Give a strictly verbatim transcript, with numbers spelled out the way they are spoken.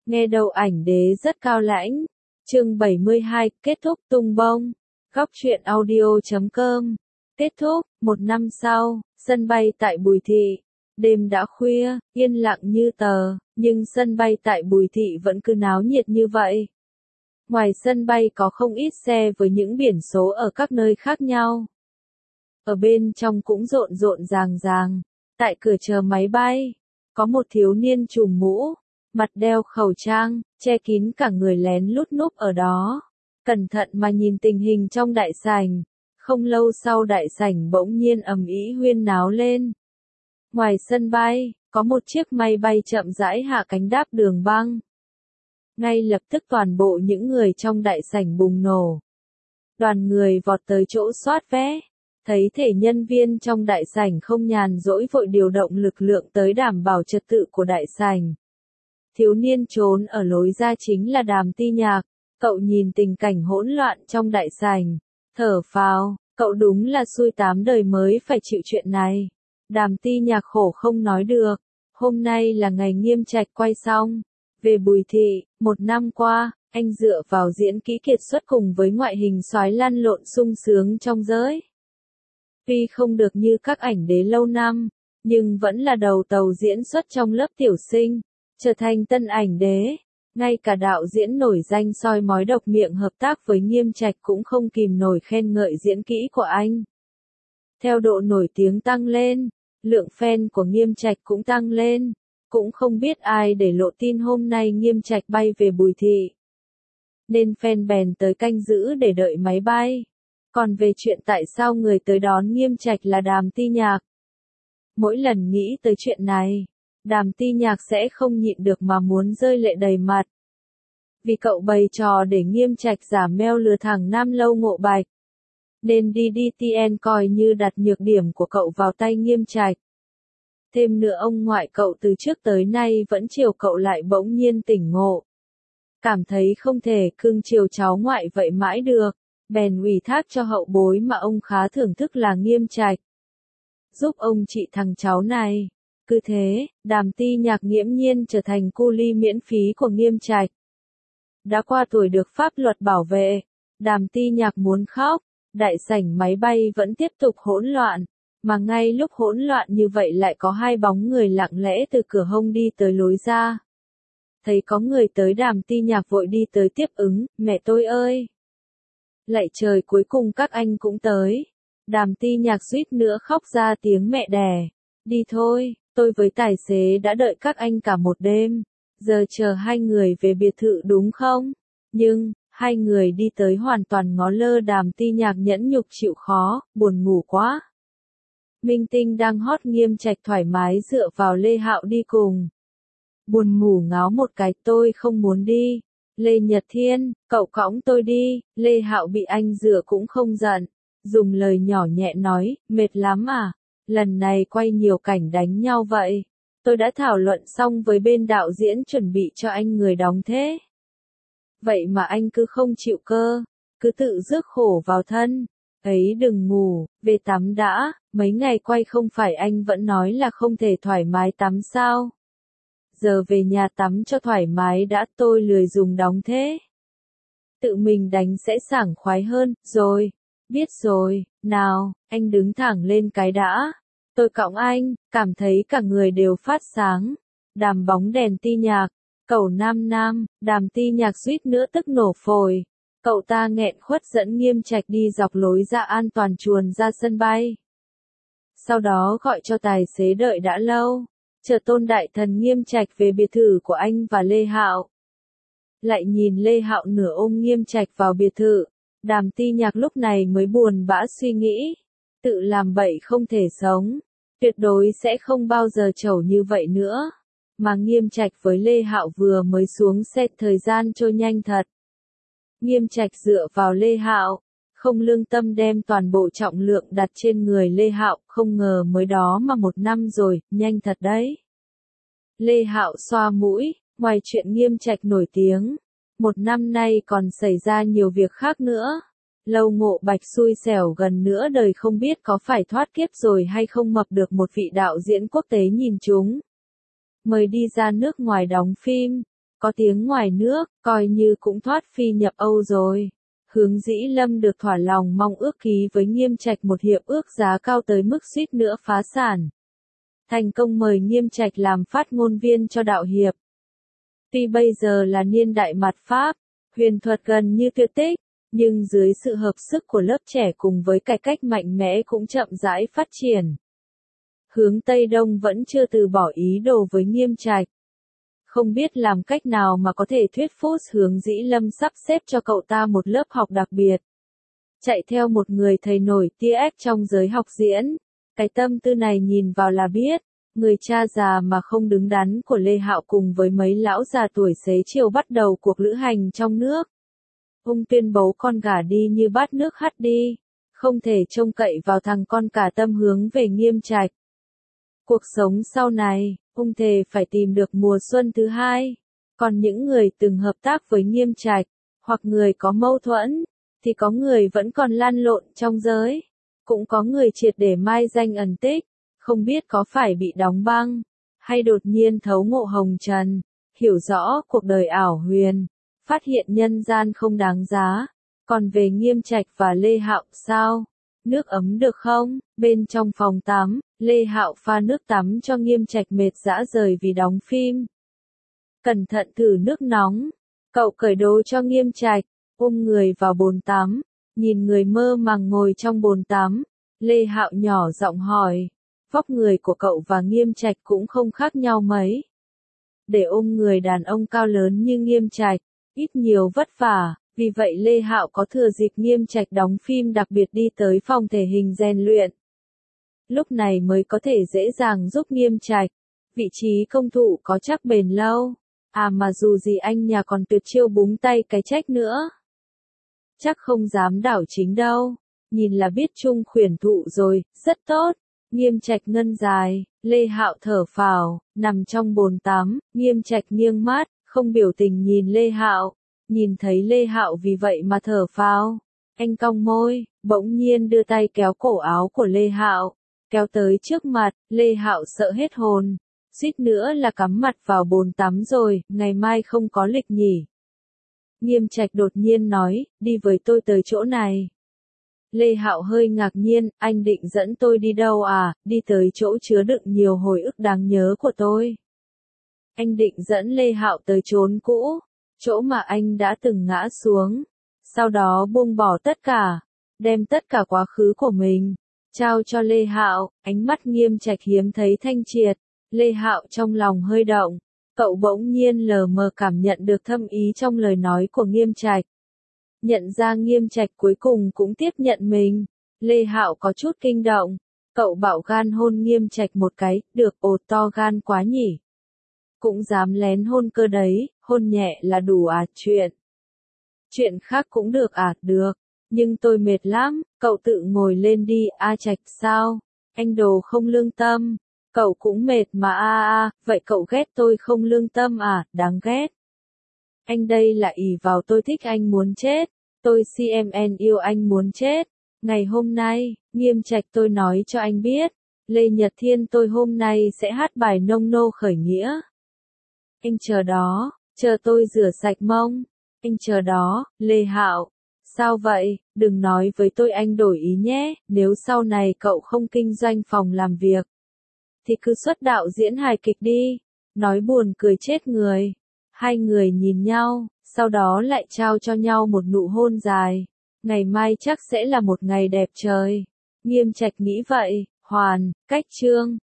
Nghe đầu ảnh đế rất cao lãnh. Chương bảy mươi hai, kết thúc tung bông. Góc truyện audio chấm com. Kết thúc, một năm sau, sân bay tại Bùi Thị. Đêm đã khuya, yên lặng như tờ, nhưng sân bay tại Bùi Thị vẫn cứ náo nhiệt như vậy. Ngoài sân bay có không ít xe với những biển số ở các nơi khác nhau. Ở bên trong cũng rộn rộn ràng ràng. Tại cửa chờ máy bay, có một thiếu niên trùm mũ, mặt đeo khẩu trang, che kín cả người lén lút núp ở đó. Cẩn thận mà nhìn tình hình trong đại sảnh. Không lâu sau đại sảnh bỗng nhiên ầm ĩ huyên náo lên. Ngoài sân bay, có một chiếc máy bay chậm rãi hạ cánh đáp đường băng. Ngay lập tức toàn bộ những người trong đại sảnh bùng nổ. Đoàn người vọt tới chỗ soát vé. Thấy thể nhân viên trong đại sảnh không nhàn rỗi vội điều động lực lượng tới đảm bảo trật tự của đại sảnh. Thiếu niên trốn ở lối ra chính là Đàm Ti Nhạc. Cậu nhìn tình cảnh hỗn loạn trong đại sảnh, thở phào, cậu đúng là xui tám đời mới phải chịu chuyện này. Đàm Ti Nhạc khổ không nói được. Hôm nay là ngày Nghiêm Trạch quay xong. Về Bùi Thị, một năm qua, anh dựa vào diễn kỹ kiệt xuất cùng với ngoại hình soái lăn lộn sung sướng trong giới. Tuy không được như các ảnh đế lâu năm, nhưng vẫn là đầu tàu diễn xuất trong lớp tiểu sinh, trở thành tân ảnh đế. Ngay cả đạo diễn nổi danh soi mói độc miệng hợp tác với Nghiêm Trạch cũng không kìm nổi khen ngợi diễn kỹ của anh. Theo độ nổi tiếng tăng lên, lượng fan của Nghiêm Trạch cũng tăng lên. Cũng không biết ai để lộ tin hôm nay Nghiêm Trạch bay về Bùi Thị. Nên fan bèn tới canh giữ để đợi máy bay. Còn về chuyện tại sao người tới đón Nghiêm Trạch là Đàm Ti Nhạc. Mỗi lần nghĩ tới chuyện này, Đàm Ti Nhạc sẽ không nhịn được mà muốn rơi lệ đầy mặt. Vì cậu bày trò để Nghiêm Trạch giả meo lừa thằng Nam Lâu Ngộ Bạch. Nên đê đê tê en coi như đặt nhược điểm của cậu vào tay Nghiêm Trạch. Thêm nữa ông ngoại cậu từ trước tới nay vẫn chiều cậu lại bỗng nhiên tỉnh ngộ. Cảm thấy không thể cưng chiều cháu ngoại vậy mãi được, bèn ủy thác cho hậu bối mà ông khá thưởng thức là Nghiêm Trạch. Giúp ông trị thằng cháu này. Cứ thế, Đàm Ti Nhạc nghiễm nhiên trở thành cu li miễn phí của Nghiêm Trạch. Đã qua tuổi được pháp luật bảo vệ, Đàm Ti Nhạc muốn khóc, đại sảnh máy bay vẫn tiếp tục hỗn loạn. Mà ngay lúc hỗn loạn như vậy lại có hai bóng người lặng lẽ từ cửa hông đi tới lối ra. Thấy có người tới Đàm Ti Nhạc vội đi tới tiếp ứng, mẹ tôi ơi! Lạy trời cuối cùng các anh cũng tới. Đàm Ti Nhạc suýt nữa khóc ra tiếng mẹ đẻ. Đi thôi, tôi với tài xế đã đợi các anh cả một đêm. Giờ chờ hai người về biệt thự đúng không? Nhưng, hai người đi tới hoàn toàn ngó lơ Đàm Ti Nhạc nhẫn nhục chịu khó, buồn ngủ quá. Minh tinh đang hot Nghiêm Trạch thoải mái dựa vào Lê Hạo đi cùng. Buồn ngủ ngáo một cái tôi không muốn đi. Lê Nhật Thiên, cậu cõng tôi đi. Lê Hạo bị anh dựa cũng không giận. Dùng lời nhỏ nhẹ nói, mệt lắm à? Lần này quay nhiều cảnh đánh nhau vậy. Tôi đã thảo luận xong với bên đạo diễn chuẩn bị cho anh người đóng thế. Vậy mà anh cứ không chịu cơ. Cứ tự rước khổ vào thân. Ấy đừng ngủ, về tắm đã, mấy ngày quay không phải anh vẫn nói là không thể thoải mái tắm sao? Giờ về nhà tắm cho thoải mái đã, tôi lười dùng đóng thế. Tự mình đánh sẽ sảng khoái hơn, rồi, biết rồi, nào, anh đứng thẳng lên cái đã. Tôi cõng anh, cảm thấy cả người đều phát sáng. Đàm bóng đèn Ti Nhạc, cậu Nam Nam, Đàm Ti Nhạc suýt nữa tức nổ phổi. Cậu ta nghẹn khuất dẫn Nghiêm Trạch đi dọc lối ra an toàn chuồn ra sân bay. Sau đó gọi cho tài xế đợi đã lâu, chờ Tôn Đại Thần Nghiêm Trạch về biệt thự của anh và Lê Hạo. Lại nhìn Lê Hạo nửa ôm Nghiêm Trạch vào biệt thự, Đàm Ti Nhạc lúc này mới buồn bã suy nghĩ. Tự làm bậy không thể sống, tuyệt đối sẽ không bao giờ trẩu như vậy nữa. Mà Nghiêm Trạch với Lê Hạo vừa mới xuống xe thời gian trôi nhanh thật. Nghiêm Trạch dựa vào Lê Hạo, không lương tâm đem toàn bộ trọng lượng đặt trên người Lê Hạo, không ngờ mới đó mà một năm rồi, nhanh thật đấy. Lê Hạo xoa mũi, ngoài chuyện Nghiêm Trạch nổi tiếng, một năm nay còn xảy ra nhiều việc khác nữa. Lâu Ngộ Bạch xui xẻo gần nửa đời không biết có phải thoát kiếp rồi hay không mập được một vị đạo diễn quốc tế nhìn chúng. Mời đi ra nước ngoài đóng phim. Có tiếng ngoài nước, coi như cũng thoát phi nhập Âu rồi. Hướng Dĩ Lâm được thỏa lòng mong ước ký với Nghiêm Trạch một hiệp ước giá cao tới mức suýt nữa phá sản. Thành công mời Nghiêm Trạch làm phát ngôn viên cho đạo hiệp. Tuy bây giờ là niên đại mạt Pháp, huyền thuật gần như tuyệt tích, nhưng dưới sự hợp sức của lớp trẻ cùng với cải cách mạnh mẽ cũng chậm rãi phát triển. Hướng Tây Đông vẫn chưa từ bỏ ý đồ với Nghiêm Trạch. Không biết làm cách nào mà có thể thuyết phục Hướng Dĩ Lâm sắp xếp cho cậu ta một lớp học đặc biệt. Chạy theo một người thầy nổi tiếng trong giới học diễn, cái tâm tư này nhìn vào là biết, người cha già mà không đứng đắn của Lê Hạo cùng với mấy lão già tuổi xế chiều bắt đầu cuộc lữ hành trong nước. Ông tuyên bố con gả đi như bát nước hắt đi, không thể trông cậy vào thằng con cả tâm hướng về Nghiêm Trạch. Cuộc sống sau này, ông thề phải tìm được mùa xuân thứ hai. Còn những người từng hợp tác với Nghiêm Trạch, hoặc người có mâu thuẫn, thì có người vẫn còn lăn lộn trong giới. Cũng có người triệt để mai danh ẩn tích, không biết có phải bị đóng băng, hay đột nhiên thấu ngộ hồng trần, hiểu rõ cuộc đời ảo huyền, phát hiện nhân gian không đáng giá. Còn về Nghiêm Trạch và Lê Hạo sao? Nước ấm được không? Bên trong phòng tắm, Lê Hạo pha nước tắm cho Nghiêm Trạch mệt rã rời vì đóng phim. Cẩn thận thử nước nóng. Cậu cởi đồ cho Nghiêm Trạch, ôm người vào bồn tắm, nhìn người mơ màng ngồi trong bồn tắm. Lê Hạo nhỏ giọng hỏi, vóc người của cậu và Nghiêm Trạch cũng không khác nhau mấy. Để ôm người đàn ông cao lớn như Nghiêm Trạch, ít nhiều vất vả. Vì vậy Lê Hạo có thừa dịp Nghiêm Trạch đóng phim đặc biệt đi tới phòng thể hình rèn luyện. Lúc này mới có thể dễ dàng giúp Nghiêm Trạch. Vị trí công thụ có chắc bền lâu. À mà dù gì anh nhà còn tuyệt chiêu búng tay cái trách nữa. Chắc không dám đảo chính đâu. Nhìn là biết chung khuyển thụ rồi, rất tốt. Nghiêm Trạch ngân dài, Lê Hạo thở phào, nằm trong bồn tắm, Nghiêm Trạch nghiêng mắt, không biểu tình nhìn Lê Hạo. Nhìn thấy Lê Hạo vì vậy mà thở phào. Anh cong môi, bỗng nhiên đưa tay kéo cổ áo của Lê Hạo, kéo tới trước mặt. Lê Hạo sợ hết hồn, suýt nữa là cắm mặt vào bồn tắm rồi. Ngày mai không có lịch nhỉ? Nghiêm Trạch đột nhiên nói, đi với tôi tới chỗ này. Lê Hạo hơi ngạc nhiên, anh định dẫn tôi đi đâu à? Đi tới chỗ chứa đựng nhiều hồi ức đáng nhớ của tôi. Anh định dẫn Lê Hạo tới chốn cũ, chỗ mà anh đã từng ngã xuống, sau đó buông bỏ tất cả, đem tất cả quá khứ của mình trao cho Lê Hạo. Ánh mắt Nghiêm Trạch hiếm thấy thanh triệt. Lê Hạo trong lòng hơi động, cậu bỗng nhiên lờ mờ cảm nhận được thâm ý trong lời nói của Nghiêm Trạch. Nhận ra Nghiêm Trạch cuối cùng cũng tiếp nhận mình. Lê Hạo có chút kinh động, cậu bạo gan hôn Nghiêm Trạch một cái, được, ồ to gan quá nhỉ. Cũng dám lén hôn cơ đấy, hôn nhẹ là đủ à? Chuyện Chuyện khác cũng được à? Được, nhưng tôi mệt lắm. Cậu tự ngồi lên đi. A Trạch sao? Anh đồ không lương tâm. Cậu cũng mệt mà a a, vậy cậu ghét tôi không lương tâm à? Đáng ghét. Anh đây là ỷ vào tôi thích anh muốn chết. Tôi xê em en yêu anh muốn chết. Ngày hôm nay, Nghiêm Trạch tôi nói cho anh biết, Lê Nhật Thiên tôi hôm nay sẽ hát bài nông nô khởi nghĩa. Anh chờ đó, chờ tôi rửa sạch mông. Anh chờ đó. Lê Hạo, sao vậy? Đừng nói với tôi anh đổi ý nhé. Nếu sau này cậu không kinh doanh phòng làm việc, thì cứ xuất đạo diễn hài kịch đi. Nói buồn cười chết người. Hai người nhìn nhau, sau đó lại trao cho nhau một nụ hôn dài. Ngày mai chắc sẽ là một ngày đẹp trời. Nghiêm Trạch nghĩ vậy. Hoàn, cách chương